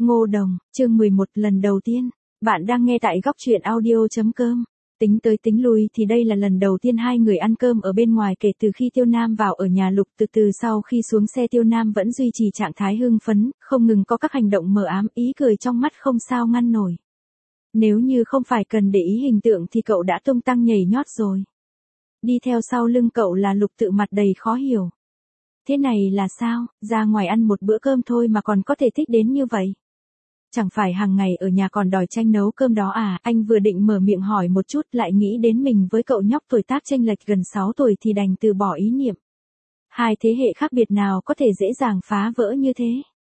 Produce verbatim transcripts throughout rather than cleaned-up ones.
Ngô Đồng, chương mười một lần đầu tiên. Bạn đang nghe tại góc truyện audio.com. Tính tới tính lui thì đây là lần đầu tiên hai người ăn cơm ở bên ngoài kể từ khi Tiêu Nam vào ở nhà Lục Tự. Từ sau khi xuống xe Tiêu Nam vẫn duy trì trạng thái hưng phấn, không ngừng có các hành động mờ ám, ý cười trong mắt không sao ngăn nổi. Nếu như không phải cần để ý hình tượng thì cậu đã tung tăng nhảy nhót rồi. Đi theo sau lưng cậu là Lục Tự mặt đầy khó hiểu. Thế này là sao, ra ngoài ăn một bữa cơm thôi mà còn có thể thích đến như vậy? Chẳng phải hàng ngày ở nhà còn đòi tranh nấu cơm đó à? Anh vừa định mở miệng hỏi một chút lại nghĩ đến mình với cậu nhóc tuổi tác chênh lệch gần sáu tuổi thì đành từ bỏ ý niệm. Hai thế hệ khác biệt nào có thể dễ dàng phá vỡ như thế?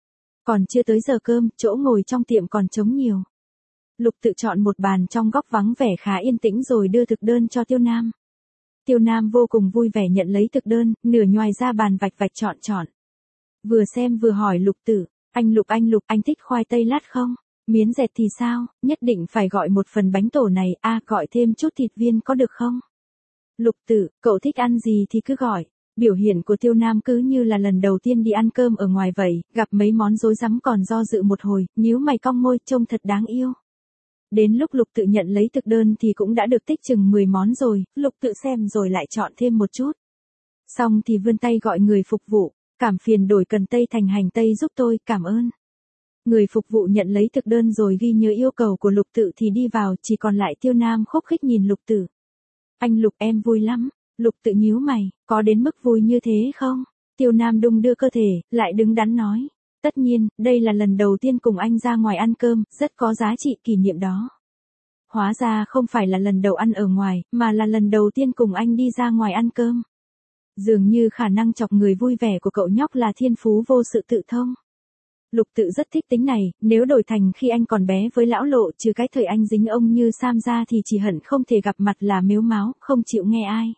Còn chưa tới giờ cơm, chỗ ngồi trong tiệm còn trống nhiều. Lục Tự chọn một bàn trong góc vắng vẻ khá yên tĩnh rồi đưa thực đơn cho Tiêu Nam. Tiêu Nam vô cùng vui vẻ nhận lấy thực đơn, nửa nhoài ra bàn vạch vạch chọn chọn. Vừa xem vừa hỏi Lục Tự, anh Lục anh Lục anh thích khoai tây lát không? Miến dẹt thì sao, nhất định phải gọi một phần bánh tổ này, a à, gọi thêm chút thịt viên có được không? Lục Tự, cậu thích ăn gì thì cứ gọi. Biểu hiện của Tiêu Nam cứ như là lần đầu tiên đi ăn cơm ở ngoài vậy, gặp mấy món rối rắm còn do dự một hồi, nhíu mày cong môi trông thật đáng yêu. Đến lúc Lục Tự nhận lấy thực đơn thì cũng đã được tích chừng mười món rồi, Lục Tự xem rồi lại chọn thêm một chút. Xong thì vươn tay gọi người phục vụ, cảm phiền đổi cần tây thành hành tây giúp tôi, cảm ơn. Người phục vụ nhận lấy thực đơn rồi ghi nhớ yêu cầu của Lục Tự thì đi vào, chỉ còn lại Tiêu Nam khúc khích nhìn Lục Tự. Anh Lục em vui lắm. Lục Tự nhíu mày, có đến mức vui như thế không? Tiêu Nam đung đưa cơ thể, lại đứng đắn nói. Tất nhiên, đây là lần đầu tiên cùng anh ra ngoài ăn cơm, rất có giá trị kỷ niệm đó. Hóa ra không phải là lần đầu ăn ở ngoài, mà là lần đầu tiên cùng anh đi ra ngoài ăn cơm. Dường như khả năng chọc người vui vẻ của cậu nhóc là thiên phú vô sự tự thông. Lục Tự rất thích tính này, nếu đổi thành khi anh còn bé với lão Lộ, trừ cái thời anh dính ông như Sam ra thì chỉ hận không thể gặp mặt là mếu máo, không chịu nghe ai.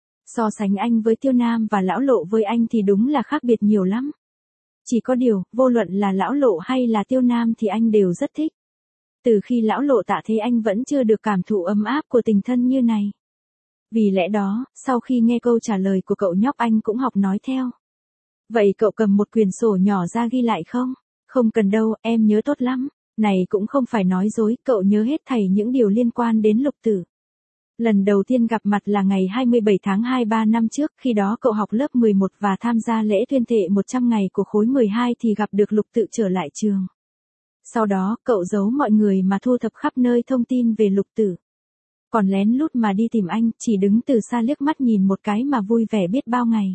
So sánh anh với Tiêu Nam và lão Lộ với anh thì đúng là khác biệt nhiều lắm. Chỉ có điều, vô luận là lão Lộ hay là Tiêu Nam thì anh đều rất thích. Từ khi lão Lộ tạ thế anh vẫn chưa được cảm thụ ấm áp của tình thân như này. Vì lẽ đó, sau khi nghe câu trả lời của cậu nhóc anh cũng học nói theo. Vậy cậu cầm một quyển sổ nhỏ ra ghi lại không? Không cần đâu, em nhớ tốt lắm. Này cũng không phải nói dối, cậu nhớ hết thảy những điều liên quan đến Lục Tự. Lần đầu tiên gặp mặt là ngày hai mươi bảy tháng hai ba năm trước, khi đó cậu học lớp mười một và tham gia lễ tuyên thệ một trăm ngày của khối mười hai thì gặp được Lục Tự trở lại trường. Sau đó, cậu giấu mọi người mà thu thập khắp nơi thông tin về Lục Tự. Còn lén lút mà đi tìm anh, chỉ đứng từ xa liếc mắt nhìn một cái mà vui vẻ biết bao ngày.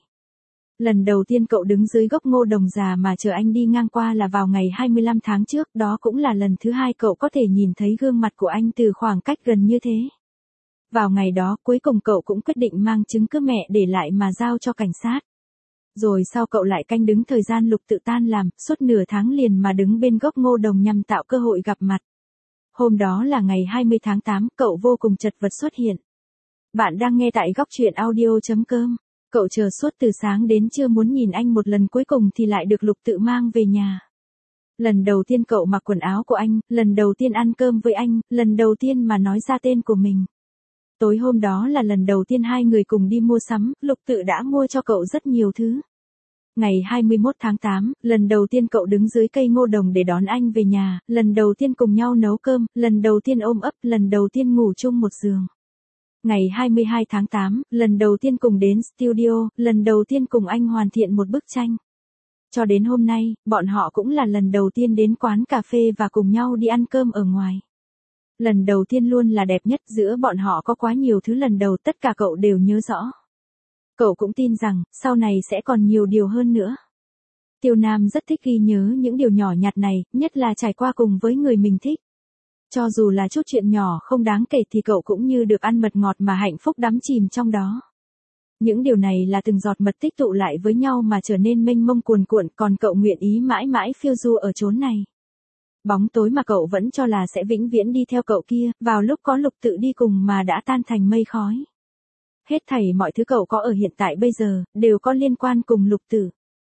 Lần đầu tiên cậu đứng dưới gốc ngô đồng già mà chờ anh đi ngang qua là vào ngày hai mươi lăm tháng trước, đó cũng là lần thứ hai cậu có thể nhìn thấy gương mặt của anh từ khoảng cách gần như thế. Vào ngày đó, cuối cùng cậu cũng quyết định mang chứng cứ mẹ để lại mà giao cho cảnh sát. Rồi sau cậu lại canh đứng thời gian Lục Tự tan làm, suốt nửa tháng liền mà đứng bên gốc ngô đồng nhằm tạo cơ hội gặp mặt. Hôm đó là ngày hai mươi tháng tám, cậu vô cùng chật vật xuất hiện. Bạn đang nghe tại góc truyện audio.com. Cậu chờ suốt từ sáng đến trưa muốn nhìn anh một lần cuối cùng thì lại được Lục Tự mang về nhà. Lần đầu tiên cậu mặc quần áo của anh, lần đầu tiên ăn cơm với anh, lần đầu tiên mà nói ra tên của mình. Tối hôm đó là lần đầu tiên hai người cùng đi mua sắm, Lục Tự đã mua cho cậu rất nhiều thứ. Ngày hai mươi mốt tháng tám, lần đầu tiên cậu đứng dưới cây ngô đồng để đón anh về nhà, lần đầu tiên cùng nhau nấu cơm, lần đầu tiên ôm ấp, lần đầu tiên ngủ chung một giường. Ngày hai mươi hai tháng tám, lần đầu tiên cùng đến studio, lần đầu tiên cùng anh hoàn thiện một bức tranh. Cho đến hôm nay, bọn họ cũng là lần đầu tiên đến quán cà phê và cùng nhau đi ăn cơm ở ngoài. Lần đầu tiên luôn là đẹp nhất, giữa bọn họ có quá nhiều thứ lần đầu, tất cả cậu đều nhớ rõ. Cậu cũng tin rằng, sau này sẽ còn nhiều điều hơn nữa. Tiêu Nam rất thích ghi nhớ những điều nhỏ nhặt này, nhất là trải qua cùng với người mình thích. Cho dù là chút chuyện nhỏ không đáng kể thì cậu cũng như được ăn mật ngọt mà hạnh phúc đắm chìm trong đó. Những điều này là từng giọt mật tích tụ lại với nhau mà trở nên mênh mông cuồn cuộn, còn cậu nguyện ý mãi mãi phiêu du ở chốn này. Bóng tối mà cậu vẫn cho là sẽ vĩnh viễn đi theo cậu kia, vào lúc có Lục Tự đi cùng mà đã tan thành mây khói. Hết thảy mọi thứ cậu có ở hiện tại bây giờ, đều có liên quan cùng Lục Tự.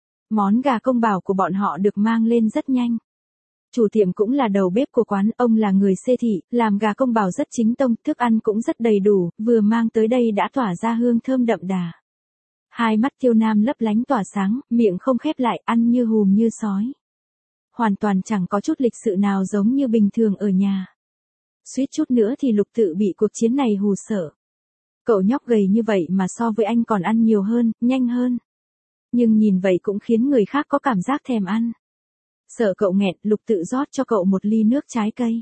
Món gà công bảo của bọn họ được mang lên rất nhanh. Chủ tiệm cũng là đầu bếp của quán, ông là người xê thị, làm gà công bảo rất chính tông, thức ăn cũng rất đầy đủ, vừa mang tới đây đã tỏa ra hương thơm đậm đà. Hai mắt Tiêu Nam lấp lánh tỏa sáng, miệng không khép lại, ăn như hùm như sói. hoàn toàn chẳng có chút lịch sự nào giống như bình thường ở nhà. Suýt chút nữa thì Lục Tự bị cuộc chiến này hù sợ. Cậu nhóc gầy như vậy mà so với anh còn ăn nhiều hơn, nhanh hơn. Nhưng nhìn vậy cũng khiến người khác có cảm giác thèm ăn. Sợ cậu nghẹn, Lục Tự rót cho cậu một ly nước trái cây.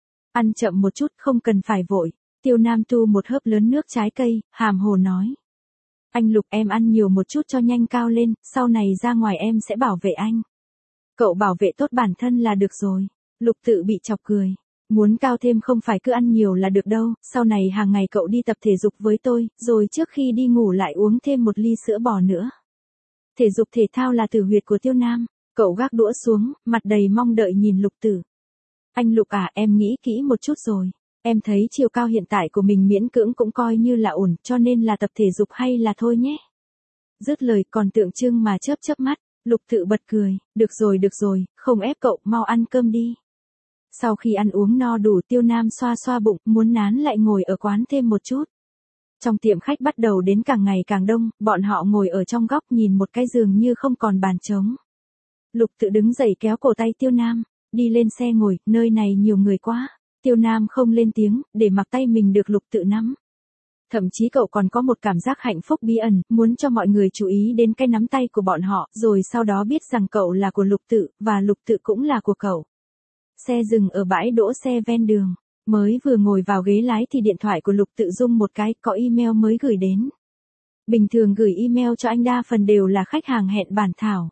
Ăn chậm một chút, không cần phải vội. Tiêu Nam tu một hớp lớn nước trái cây, hàm hồ nói. Anh Lục, em ăn nhiều một chút cho nhanh cao lên, sau này ra ngoài em sẽ bảo vệ anh. Cậu bảo vệ tốt bản thân là được rồi. Lục Tự bị chọc cười. Muốn cao thêm không phải cứ ăn nhiều là được đâu, sau này hàng ngày cậu đi tập thể dục với tôi, rồi trước khi đi ngủ lại uống thêm một ly sữa bò nữa. Thể dục thể thao là tử huyệt của Tiêu Nam. Cậu gác đũa xuống, mặt đầy mong đợi nhìn Lục Tự. Anh Lục à, em nghĩ kỹ một chút rồi. Em thấy chiều cao hiện tại của mình miễn cưỡng cũng coi như là ổn, cho nên là tập thể dục hay là thôi nhé. Dứt lời còn tượng trưng mà chớp chớp mắt, Lục Tự bật cười, được rồi được rồi, không ép cậu, mau ăn cơm đi. Sau khi ăn uống no đủ, Tiêu Nam xoa xoa bụng, muốn nán lại ngồi ở quán thêm một chút. Trong tiệm khách bắt đầu đến càng ngày càng đông, bọn họ ngồi ở trong góc nhìn một cái giường như không còn bàn trống. Lục Tự đứng dậy kéo cổ tay Tiêu Nam, đi lên xe ngồi, nơi này nhiều người quá. Tiêu Nam không lên tiếng, để mặc tay mình được Lục Tự nắm. Thậm chí cậu còn có một cảm giác hạnh phúc bí ẩn, muốn cho mọi người chú ý đến cái nắm tay của bọn họ, rồi sau đó biết rằng cậu là của Lục Tự, và Lục Tự cũng là của cậu. Xe dừng ở bãi đỗ xe ven đường. Mới vừa ngồi vào ghế lái thì điện thoại của Lục Tự rung một cái, có email mới gửi đến. Bình thường gửi email cho anh đa phần đều là khách hàng hẹn bản thảo.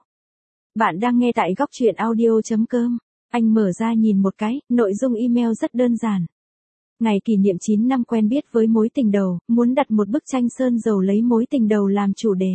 Bạn đang nghe tại góc truyện audio chấm com. Anh mở ra nhìn một cái, nội dung email rất đơn giản. Ngày kỷ niệm chín năm quen biết với mối tình đầu, muốn đặt một bức tranh sơn dầu lấy mối tình đầu làm chủ đề.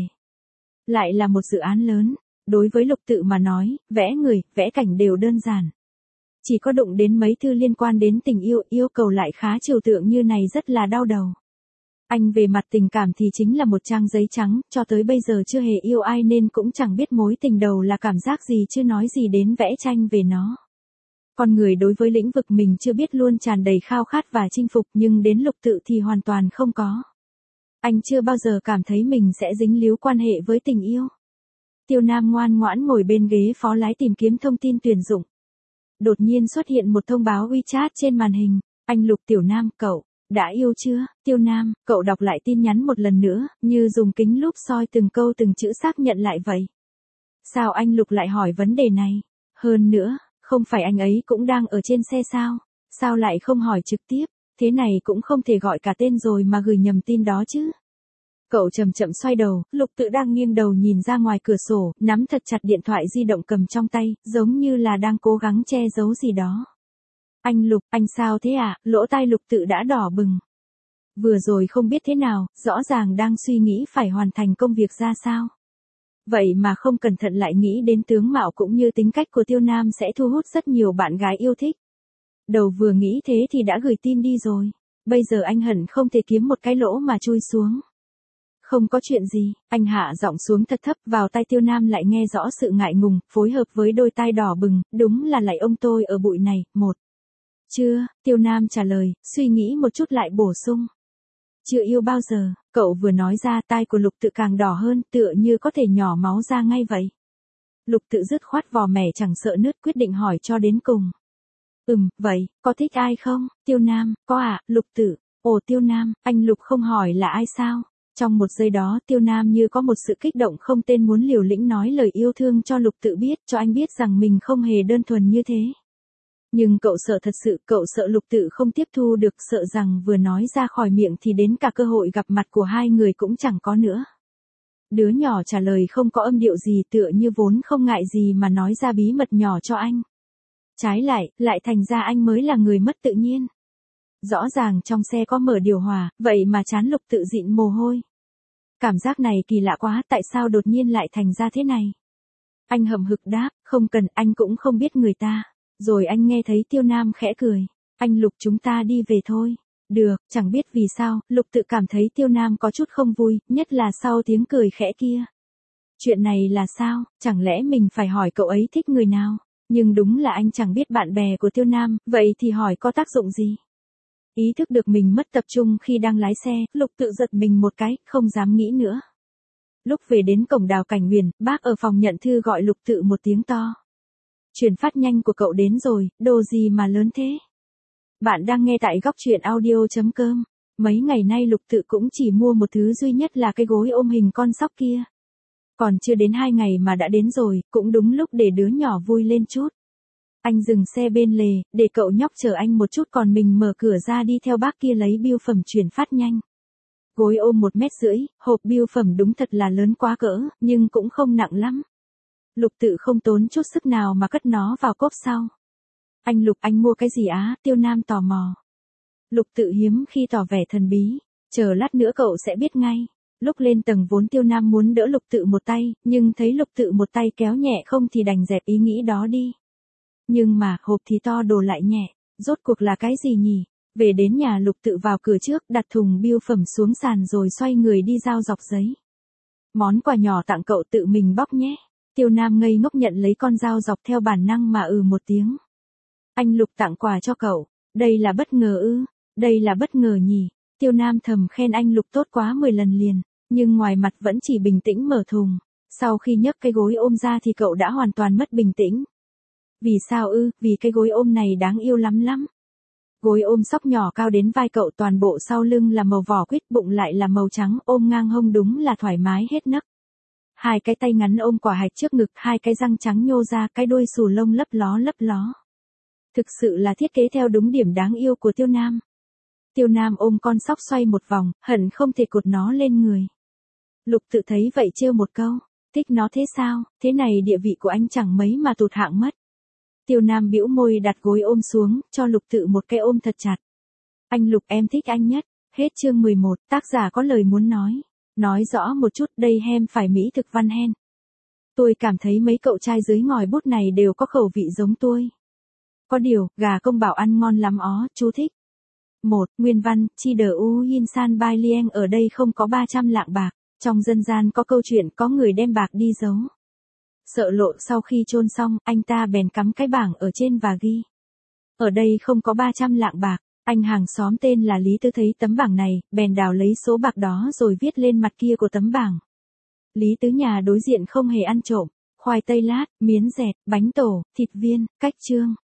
Lại là một dự án lớn. Đối với Lục Tự mà nói, vẽ người, vẽ cảnh đều đơn giản. Chỉ có đụng đến mấy thư liên quan đến tình yêu, yêu cầu lại khá trừu tượng như này rất là đau đầu. Anh về mặt tình cảm thì chính là một trang giấy trắng, cho tới bây giờ chưa hề yêu ai nên cũng chẳng biết mối tình đầu là cảm giác gì, chưa nói gì đến vẽ tranh về nó. Con người đối với lĩnh vực mình chưa biết luôn tràn đầy khao khát và chinh phục, nhưng đến Lục Tự thì hoàn toàn không có. Anh chưa bao giờ cảm thấy mình sẽ dính líu quan hệ với tình yêu. Tiêu Nam ngoan ngoãn ngồi bên ghế phó lái tìm kiếm thông tin tuyển dụng. Đột nhiên xuất hiện một thông báo WeChat trên màn hình. Anh Lục, Tiểu Nam, cậu đã yêu chưa? Tiêu Nam, cậu đọc lại tin nhắn một lần nữa, như dùng kính lúp soi từng câu từng chữ xác nhận lại vậy. Sao anh Lục lại hỏi vấn đề này? Hơn nữa, không phải anh ấy cũng đang ở trên xe sao? Sao lại không hỏi trực tiếp? Thế này cũng không thể gọi cả tên rồi mà gửi nhầm tin đó chứ. Cậu chậm chậm xoay đầu, Lục Tự đang nghiêng đầu nhìn ra ngoài cửa sổ, nắm thật chặt điện thoại di động cầm trong tay, giống như là đang cố gắng che giấu gì đó. Anh Lục, anh sao thế ạ? À? Lỗ tai Lục Tự đã đỏ bừng. Vừa rồi không biết thế nào, rõ ràng đang suy nghĩ phải hoàn thành công việc ra sao. Vậy mà không cẩn thận lại nghĩ đến tướng mạo cũng như tính cách của Tiêu Nam sẽ thu hút rất nhiều bạn gái yêu thích. Đầu vừa nghĩ thế thì đã gửi tin đi rồi. Bây giờ anh hận không thể kiếm một cái lỗ mà chui xuống. Không có chuyện gì, anh hạ giọng xuống thật thấp, vào tai Tiêu Nam lại nghe rõ sự ngại ngùng, phối hợp với đôi tai đỏ bừng, đúng là lại ông tôi ở bụi này, một. Chưa, Tiêu Nam trả lời, suy nghĩ một chút lại bổ sung. Chưa yêu bao giờ, cậu vừa nói ra tai của Lục Tự càng đỏ hơn, tựa như có thể nhỏ máu ra ngay vậy. Lục Tự dứt khoát vò mẻ chẳng sợ nứt, quyết định hỏi cho đến cùng. Ừm, vậy, có thích ai không? Tiêu Nam, có ạ, à? Lục Tự, ồ Tiêu Nam, anh Lục không hỏi là ai sao? Trong một giây đó Tiêu Nam như có một sự kích động không tên muốn liều lĩnh nói lời yêu thương cho Lục Tự biết, cho anh biết rằng mình không hề đơn thuần như thế. Nhưng cậu sợ thật sự, cậu sợ Lục Tự không tiếp thu được, sợ rằng vừa nói ra khỏi miệng thì đến cả cơ hội gặp mặt của hai người cũng chẳng có nữa. Đứa nhỏ trả lời không có âm điệu gì, tựa như vốn không ngại gì mà nói ra bí mật nhỏ cho anh. Trái lại, lại thành ra anh mới là người mất tự nhiên. Rõ ràng trong xe có mở điều hòa, vậy mà trán Lục Tự dịn mồ hôi. Cảm giác này kỳ lạ quá, tại sao đột nhiên lại thành ra thế này? Anh hậm hực đáp, không cần, anh cũng không biết người ta. Rồi anh nghe thấy Tiêu Nam khẽ cười. Anh Lục, chúng ta đi về thôi. Được, chẳng biết vì sao, Lục Tự cảm thấy Tiêu Nam có chút không vui, nhất là sau tiếng cười khẽ kia. Chuyện này là sao, chẳng lẽ mình phải hỏi cậu ấy thích người nào? Nhưng đúng là anh chẳng biết bạn bè của Tiêu Nam, vậy thì hỏi có tác dụng gì? Ý thức được mình mất tập trung khi đang lái xe, Lục Tự giật mình một cái, không dám nghĩ nữa. Lúc về đến cổng Đào Cảnh Huyền, bác ở phòng nhận thư gọi Lục Tự một tiếng to. Chuyển phát nhanh của cậu đến rồi, đồ gì mà lớn thế? Bạn đang nghe tại góc truyện audio.com. Mấy ngày nay Lục Tự cũng chỉ mua một thứ duy nhất là cái gối ôm hình con sóc kia. Còn chưa đến hai ngày mà đã đến rồi, cũng đúng lúc để đứa nhỏ vui lên chút. Anh dừng xe bên lề, để cậu nhóc chờ anh một chút còn mình mở cửa ra đi theo bác kia lấy bưu phẩm chuyển phát nhanh. Gối ôm một mét rưỡi, hộp bưu phẩm đúng thật là lớn quá cỡ, nhưng cũng không nặng lắm. Lục Tự không tốn chút sức nào mà cất nó vào cốp sau. Anh Lục, anh mua cái gì á? Tiêu Nam tò mò. Lục Tự hiếm khi tỏ vẻ thần bí, chờ lát nữa cậu sẽ biết ngay. Lúc lên tầng vốn Tiêu Nam muốn đỡ Lục Tự một tay, nhưng thấy Lục Tự một tay kéo nhẹ không thì đành dẹp ý nghĩ đó đi. Nhưng mà, hộp thì to đồ lại nhẹ, rốt cuộc là cái gì nhỉ? Về đến nhà Lục Tự vào cửa trước, đặt thùng bưu phẩm xuống sàn rồi xoay người đi giao dọc giấy. Món quà nhỏ tặng cậu tự mình bóc nhé. Tiêu Nam ngây ngốc nhận lấy con dao dọc theo bản năng mà ừ một tiếng. Anh Lục tặng quà cho cậu, đây là bất ngờ ư, đây là bất ngờ nhỉ. Tiêu Nam thầm khen anh Lục tốt quá mười lần liền, nhưng ngoài mặt vẫn chỉ bình tĩnh mở thùng. Sau khi nhấc cái gối ôm ra thì cậu đã hoàn toàn mất bình tĩnh. Vì sao ư? Vì cái gối ôm này đáng yêu lắm lắm. Gối ôm sóc nhỏ cao đến vai cậu, toàn bộ sau lưng là màu vỏ quýt, bụng lại là màu trắng, ôm ngang hông đúng là thoải mái hết nấc. Hai cái tay ngắn ôm quả hạch trước ngực, hai cái răng trắng nhô ra, cái đuôi xù lông lấp ló lấp ló. Thực sự là thiết kế theo đúng điểm đáng yêu của Tiêu Nam. Tiêu Nam ôm con sóc xoay một vòng, hận không thể cột nó lên người. Lục Tự thấy vậy trêu một câu, thích nó thế sao, thế này địa vị của anh chẳng mấy mà tụt hạng mất. Tiêu Nam bĩu môi đặt gối ôm xuống, cho Lục Tự một cái ôm thật chặt. Anh Lục, em thích anh nhất. Hết chương mười một, tác giả có lời muốn nói. Nói rõ một chút, đây hem phải mỹ thực văn hen. Tôi cảm thấy mấy cậu trai dưới ngòi bút này đều có khẩu vị giống tôi. Có điều, gà công bảo ăn ngon lắm ó, chú thích. một. Nguyên văn, chi đờ u yin san bai lieng, ở đây không có ba trăm lạng bạc. Trong dân gian có câu chuyện có người đem bạc đi giấu. Sợ lộ sau khi chôn xong, anh ta bèn cắm cái bảng ở trên và ghi. Ở đây không có ba trăm lạng bạc. Anh hàng xóm tên là Lý Tứ thấy tấm bảng này, bèn đào lấy số bạc đó rồi viết lên mặt kia của tấm bảng. Lý Tứ nhà đối diện không hề ăn trộm. Khoai tây lát, miến dẹt, bánh tổ, thịt viên, cách trương.